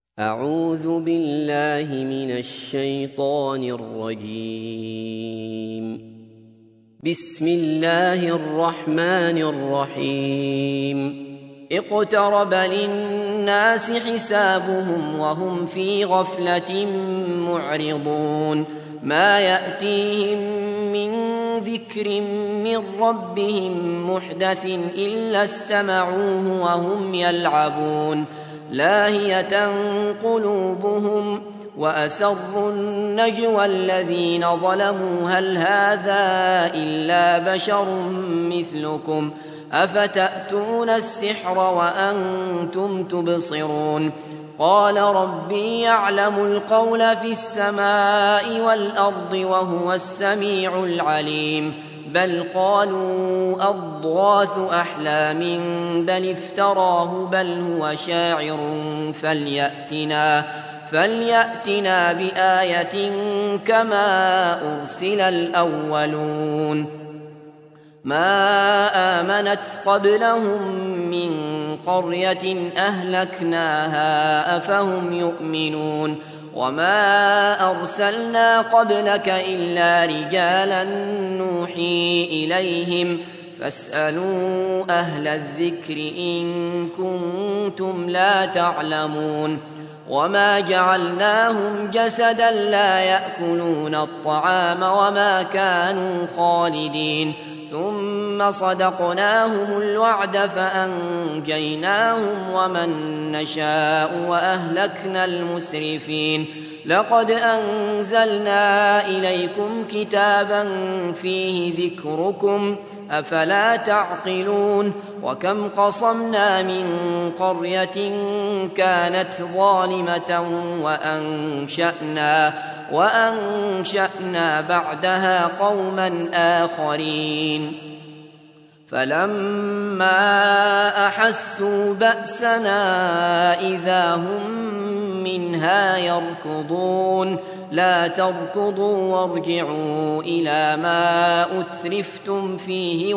أعوذ بالله من الشيطان الرجيم. بسم الله الرحمن الرحيم. اقترب للناس حسابهم وهم في غفلة معرضون. ما يأتيهم من ذكر من ربهم محدث إلا استمعوه وهم يلعبون. لاهية قلوبهم وأسروا النجوى الذين ظلموا هل هذا إلا بشر مثلكم أفتأتون السحر وأنتم تبصرون. قال ربي يعلم القول في السماء والأرض وهو السميع العليم. بل قالوا أضغاث أحلام بل افتراه بل هو شاعر فليأتنا بآية كما أرسل الأولون. ما آمنت قبلهم من قرية أهلكناها أفهم يؤمنون. وما أرسلنا قبلك إلا رجالا نوحي إليهم فاسألوا أهل الذكر إن كنتم لا تعلمون. وما جعلناهم جسدا لا يأكلون الطعام وما كانوا خالدين. ثم صدقناهم الوعد فأنجيناهم ومن نشاء وأهلكنا المسرفين. لقد أنزلنا إليكم كتابا فيه ذكركم أفلا تعقلون. وكم قصمنا من قرية كانت ظالمة وأنشأنا بعدها قوما آخرين. فلما أحسوا بأسنا إذا هم منها يركضون. لا تركضوا وارجعوا إلى ما أترفتم فيه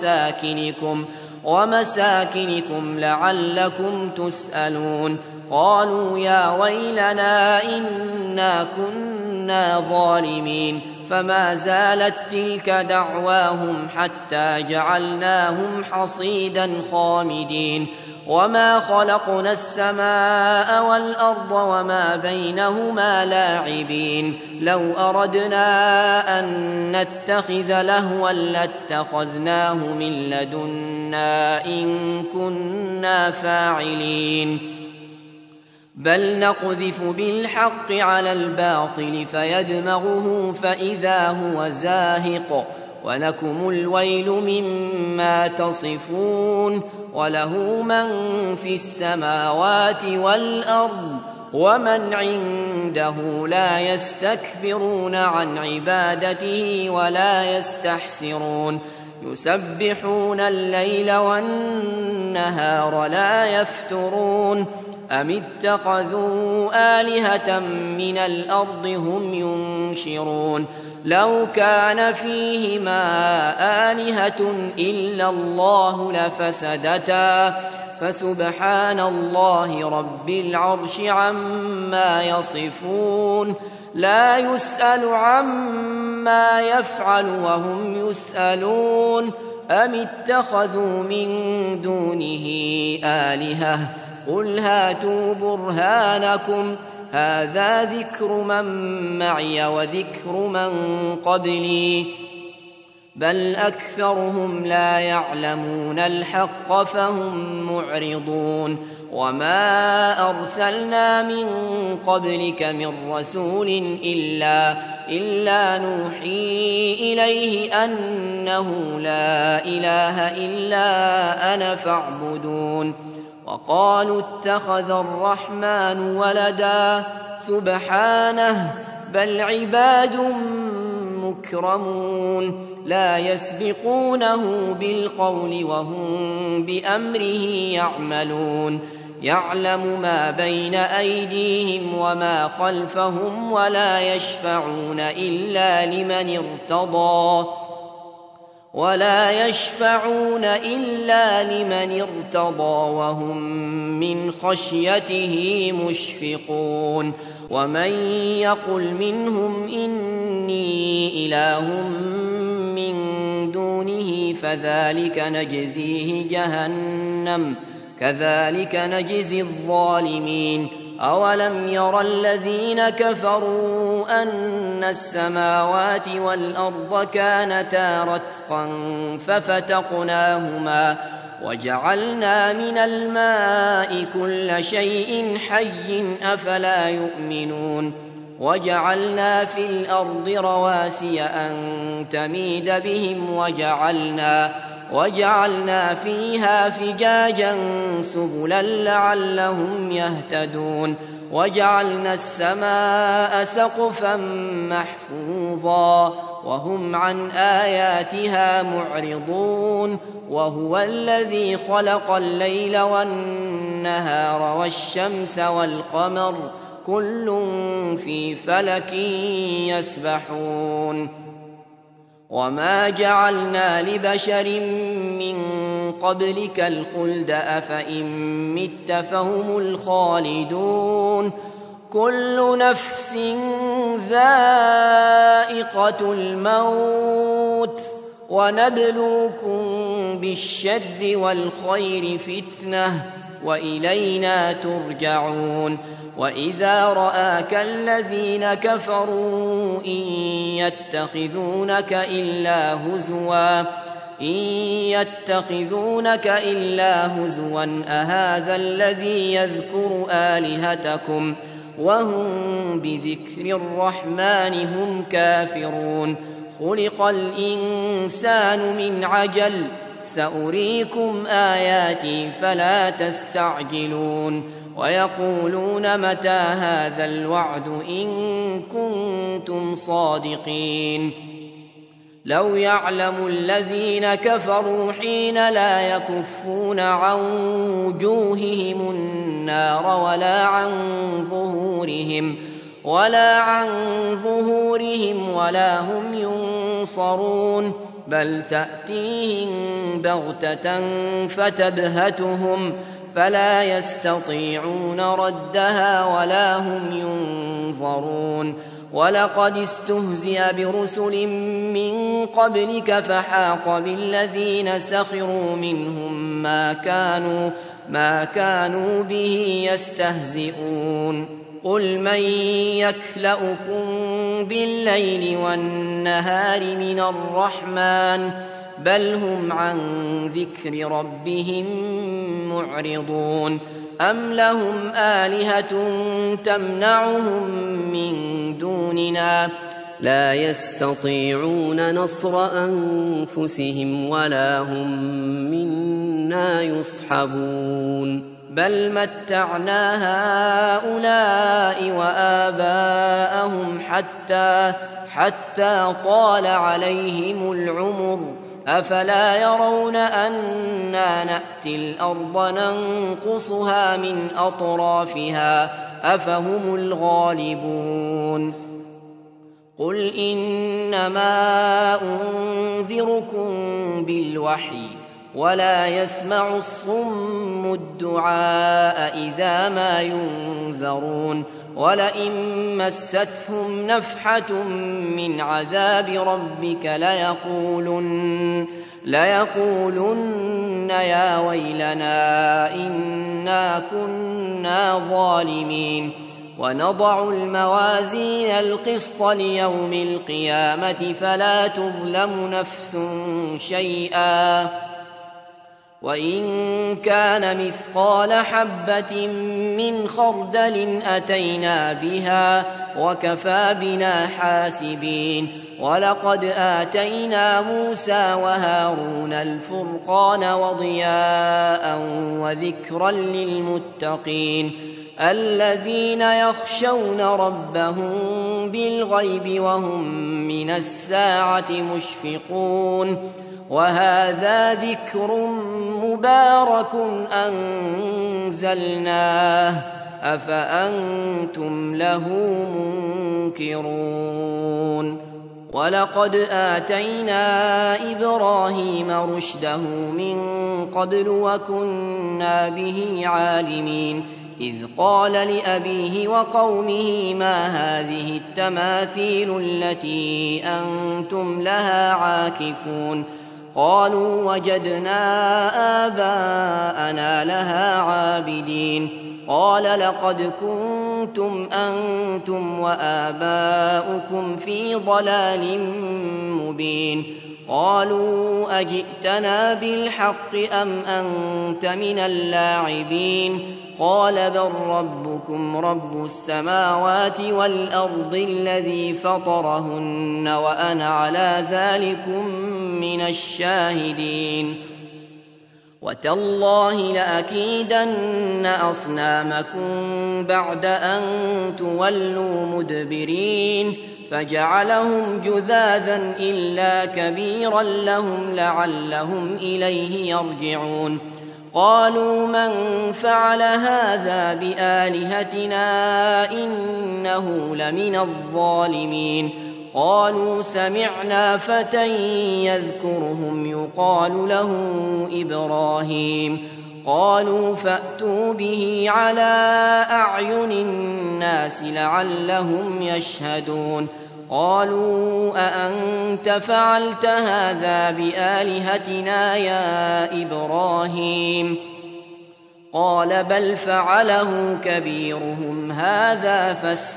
ومساكنكم لعلكم تسألون. قالوا يا ويلنا إنا كنا ظالمين. فما زالت تلك دعواهم حتى جعلناهم حصيدا خامدين. وما خلقنا السماء والأرض وما بينهما لاعبين. لو أردنا أن نتخذ لهوا لاتخذناه من لدنا إن كنا فاعلين. بل نقذف بالحق على الباطل فيدمغه فإذا هو زاهق ولكم الويل مما تصفون. وله من في السماوات والأرض ومن عنده لا يستكبرون عن عبادته ولا يستحسرون. يسبحون الليل والنهار لا يفترون. أم اتخذوا آلهة من الأرض هم ينشرون. لو كان فيهما آلهة إلا الله لفسدتا فسبحان الله رب العرش عما يصفون. لا يسأل عما يفعل وهم يسألون. أم اتخذوا من دونه آلهة قل هاتوا برهانكم هذا ذكر من معي وذكر من قبلي بل أكثرهم لا يعلمون الحق فهم معرضون. وما أرسلنا من قبلك من رسول إلا نوحي إليه أنه لا إله إلا أنا فاعبدون. وقالوا اتخذ الرحمن ولدا سبحانه بل عباد مكرمون لا يسبقونه بالقول وهم بأمره يعملون. يعلم ما بين أيديهم وما خلفهم ولا يشفعون إلا لمن ارتضى وهم من خشيته مشفقون ومن يقل منهم إني إله من دونه فذلك نجزيه جهنم كذلك نجزي الظالمين أولم ير الذين كفروا أن السماوات والأرض كانتا رتقا ففتقناهما وجعلنا من الماء كل شيء حي أفلا يؤمنون وجعلنا في الأرض رواسي أن تميد بهم وجعلنا فيها فجاجا سبلا لعلهم يهتدون وجعلنا السماء سقفا محفوظا وهم عن آياتها معرضون وهو الذي خلق الليل والنهار والشمس والقمر كل في فلك يسبحون وما جعلنا لبشر من قبلك الخلد أفإن مت فهم الخالدون كل نفس ذائقة الموت ونبلوكم بالشر والخير فتنة وإلينا ترجعون وإذا رآك الذين كفروا إن يتخذونك إلا هزوا أهذا الذي يذكر آلهتكم وهم بذكر الرحمن هم كافرون خلق الإنسان من عجل سأريكم آياتي فلا تستعجلون ويقولون متى هذا الوعد إن كنتم صادقين لو يعلم الذين كفروا حين لا يكفون عن وجوههم النار ولا عن ظهورهم ولا هم ينصرون بل تأتيهم بغتة فتبهتهم فلا يستطيعون ردها ولا هم ينظرون ولقد استهزئ برسل من قبلك فحاق بالذين سخروا منهم ما كانوا به يستهزئون قل من يكلؤكم بالليل والنهار من الرحمن بل هم عن ذكر ربهم معرضون أم لهم آلهة تمنعهم من دوننا لا يستطيعون نصر أنفسهم ولا هم منا يصحبون بل متعنا هؤلاء وآباءهم حتى طال عليهم العمر أفلا يرون أنا نأتي الأرض ننقصها من أطرافها أفهم الغالبون قل إنما أنذركم بالوحي ولا يسمع الصم الدعاء إذا ما ينذرون ولئن مستهم نفحة من عذاب ربك ليقولن يا ويلنا إنا كنا ظالمين ونضع الموازين القسط ليوم القيامة فلا تظلم نفس شيئا وإن كان مثقال حبة من خردل أتينا بها وكفى بنا حاسبين ولقد آتينا موسى وهارون الفرقان وضياء وذكرا للمتقين الذين يخشون ربهم بالغيب وهم من الساعة مشفقون وهذا ذكر مبارك أنزلناه أفأنتم له منكرون ولقد آتينا إبراهيم رشده من قبل وكنا به عالمين إذ قال لأبيه وقومه ما هذه التماثيل التي أنتم لها عاكفون قالوا وجدنا آباءنا لها عابدين قال لقد كنتم أنتم وآباؤكم في ضلال مبين قالوا أجئتنا بالحق أم أنت من اللاعبين قال بل ربكم رب السماوات والأرض الذي فطرهن وأنا على ذلكم من الشاهدين وتالله لأكيدن أصنامكم بعد أن تولوا مدبرين فجعلهم جذاذا إلا كبيرا لهم لعلهم إليه يرجعون قالوا من فعل هذا بآلهتنا إنه لمن الظالمين قالوا سمعنا فتى يذكرهم يقال له إبراهيم قالوا فأتوا به على أعين الناس لعلهم يشهدون قالوا أأنت فعلت هذا بآلهتنا يا إبراهيم قال بل فعله كبيرهم هذا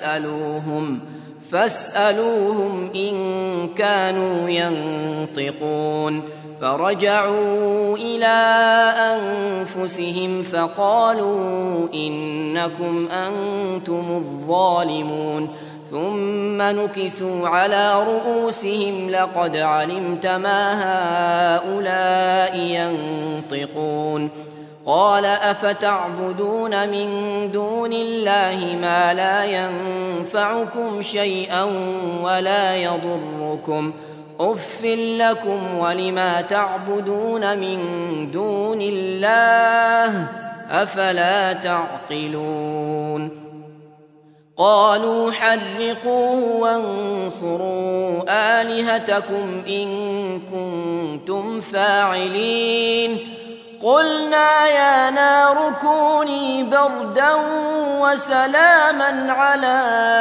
فاسألوهم إن كانوا ينطقون فرجعوا إلى أنفسهم فقالوا إنكم أنتم الظالمون ثم نكسوا على رؤوسهم لقد علمت ما هؤلاء ينطقون قال أفتعبدون من دون الله ما لا ينفعكم شيئا ولا يضركم أف لكم ولما تعبدون من دون الله أفلا تعقلون قالوا حرقوه وانصروا آلهتكم إن كنتم فاعلين قلنا يا نار كوني بردا وسلاما على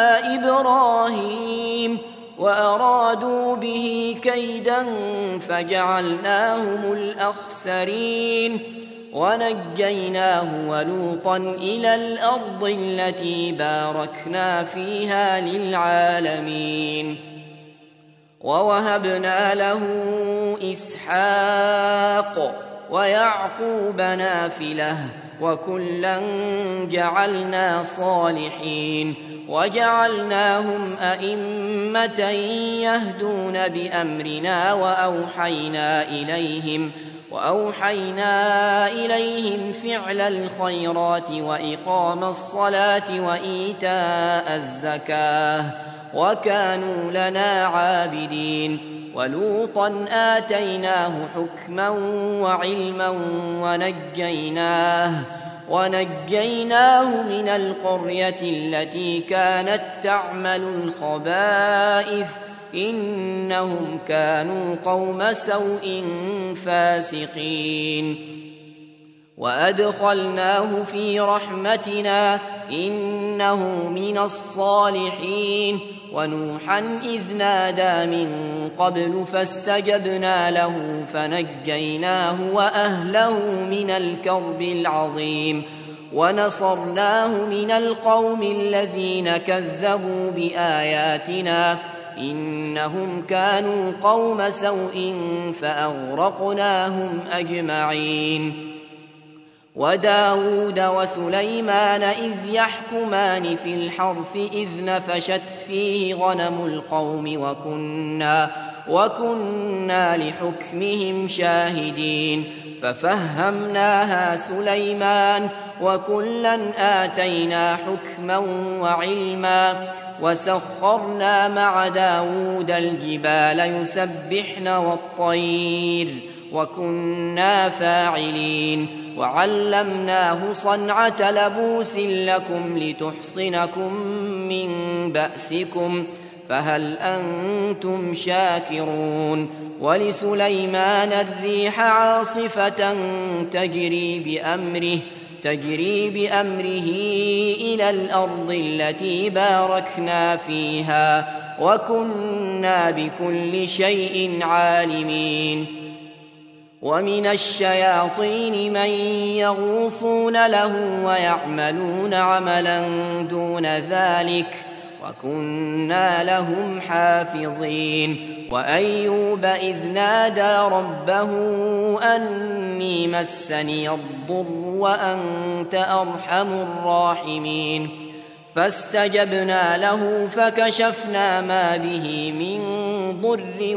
إبراهيم وأرادوا به كيدا فجعلناهم الأخسرين ونجيناه ولوطا إلى الأرض التي باركنا فيها للعالمين ووهبنا له إسحاق ويعقوب نافلة وكلا جعلنا صالحين وجعلناهم أئمة يهدون بأمرنا وأوحينا إليهم فعل الخيرات وإقام الصلاة وإيتاء الزكاة وكانوا لنا عابدين ولوطا آتيناه حكما وعلما ونجيناه من القرية التي كانت تعمل الخبائث إنهم كانوا قوم سوء فاسقين وأدخلناه في رحمتنا إنه من الصالحين ونوحا إذ نادى من قبل فاستجبنا له فنجيناه وأهله من الكرب العظيم ونصرناه من القوم الذين كذبوا بآياتنا إنهم كانوا قوم سوء فأغرقناهم أجمعين وداود وسليمان إذ يحكمان في الحرث إذ نفشت فيه غنم القوم وكنا لحكمهم شاهدين ففهمناها سليمان وكلا آتينا حكما وعلما وسخرنا مع داود الجبال يسبحن والطير وكنا فاعلين وعلمناه صنعة لبوس لكم لتحصنكم من بأسكم فهل أنتم شاكرون ولسليمان الريح عاصفة تجري بأمره إلى الأرض التي باركنا فيها وكنا بكل شيء عالمين ومن الشياطين من يغوصون له ويعملون عملا دون ذلك وكنا لهم حافظين وأيوب إذ نادى ربه أني مسني الضر وأنت أرحم الراحمين فاستجبنا له فكشفنا ما به من ضر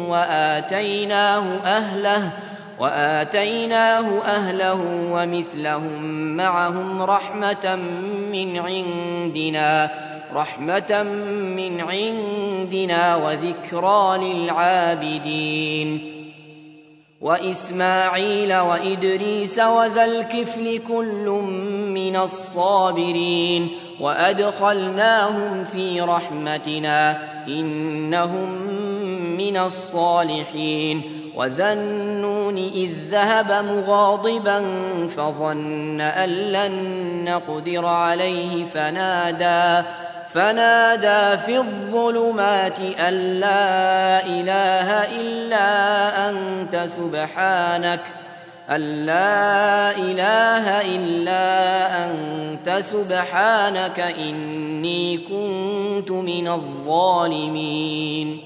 وآتيناه أهله ومثلهم معهم رحمة من عندنا وذكرى للعابدين وإسماعيل وإدريس وذا الكفل كل من الصابرين وأدخلناهم في رحمتنا إنهم من الصالحين وذا النون إذ ذهب مغاضبا فظن أن لن نقدر عليه فنادى في الظلمات أن لا إله إلا أنت سبحانك إني كنت من الظالمين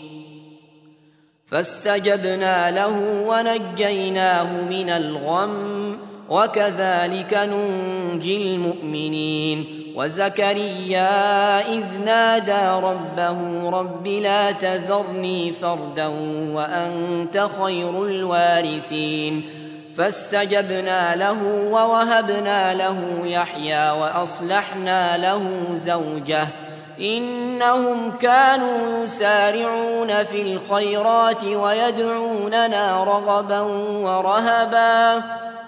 فاستجبنا له ونجيناه من الغم وكذلك ننجي المؤمنين وزكريا إذ نادى ربه رب لا تذرني فردا وأنت خير الوارثين فاستجبنا له ووهبنا له يحيى وأصلحنا له زوجه إنهم كانوا يسارعون في الخيرات ويدعوننا رغبا ورهبا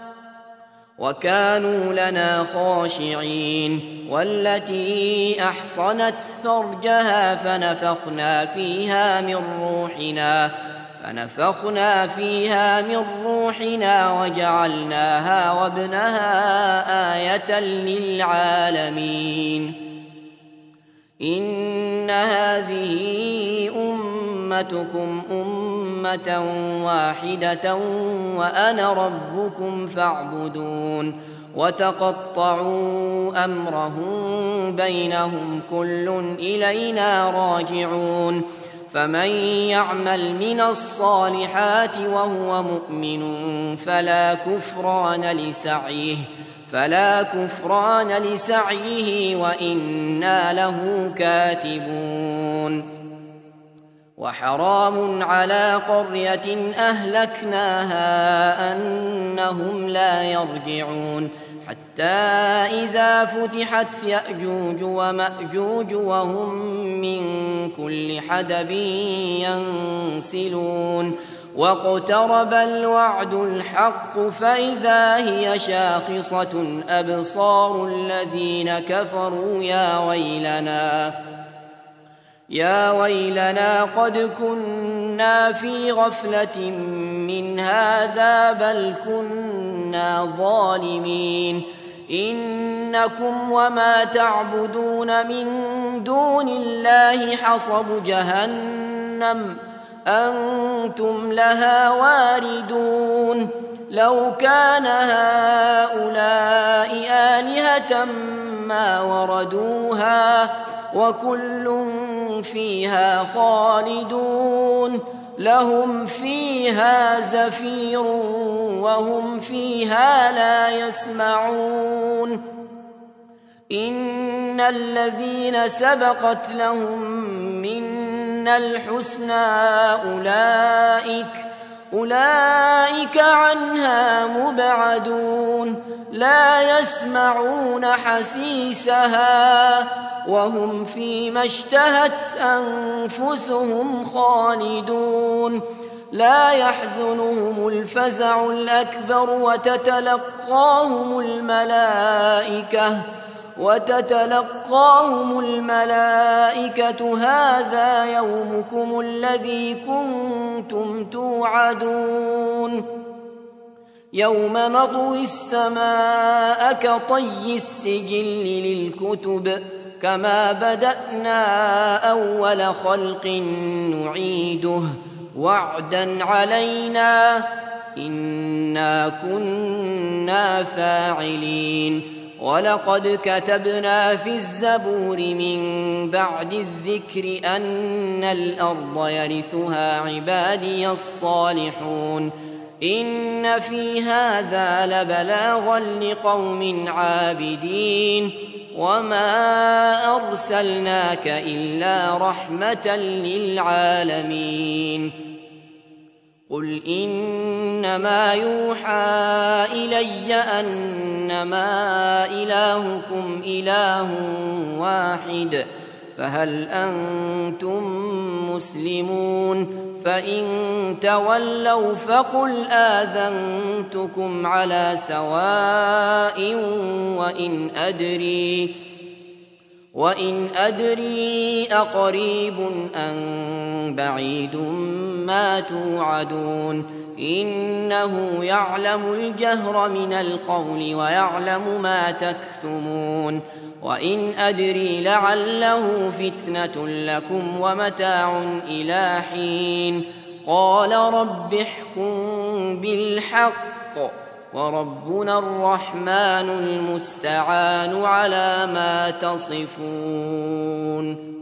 وكانوا لنا خاشعين والتي أحصنت فرجها فنفخنا فيها من روحنا وجعلناها وابنها آية للعالمين إن هذه أمتكم أمة واحدة وأنا ربكم فاعبدون وتقطعوا أمرهم بينهم كل إلينا راجعون فمن يعمل من الصالحات وهو مؤمن فلا كفران لسعيه وإنا له كاتبون وحرام على قرية أهلكناها أنهم لا يرجعون حتى إذا فتحت يأجوج ومأجوج وهم من كل حدب ينسلون واقترب الوعد الحق فإذا هي شاخصة أبصار الذين كفروا يا ويلنا قد كنا في غفلة من هذا بل كنا ظالمين إنكم وما تعبدون من دون الله حصب جهنم أنتم لها واردون لو كان هؤلاء آلهة ما وردوها وكل فيها خالدون لهم فيها زفير وهم فيها لا يسمعون إن الذين سبقت لهم منا الحسنى أولئك عنها مبعدون لا يسمعون حسيسها وهم فيما اشتهت أنفسهم خالدون لا يحزنهم الفزع الأكبر وتتلقاهم الملائكة وتتلقاهم الملائكة هذا يومكم الذي كنتم توعدون يوم نطوي السماء كطي السجل للكتب كما بدأنا أول خلق نعيده وعدا علينا إنا كنا فاعلين ولقد كتبنا في الزبور من بعد الذكر أن الأرض يرثها عبادي الصالحون إن في هذا لبلاغا لقوم عابدين وما أرسلناك إلا رحمة للعالمين قل إنما يوحى إلي أنما إلهكم إله واحد فهل أنتم مسلمون فإن تولوا فقل آذنتكم على سواء وإن أدري أقريب أم بعيد ما توعدون إنه يعلم الجهر من القول ويعلم ما تكتمون وإن أدري لعله فتنة لكم ومتاع إلى حين قال رب احكم بالحق وربنا الرحمن المستعان على ما تصفون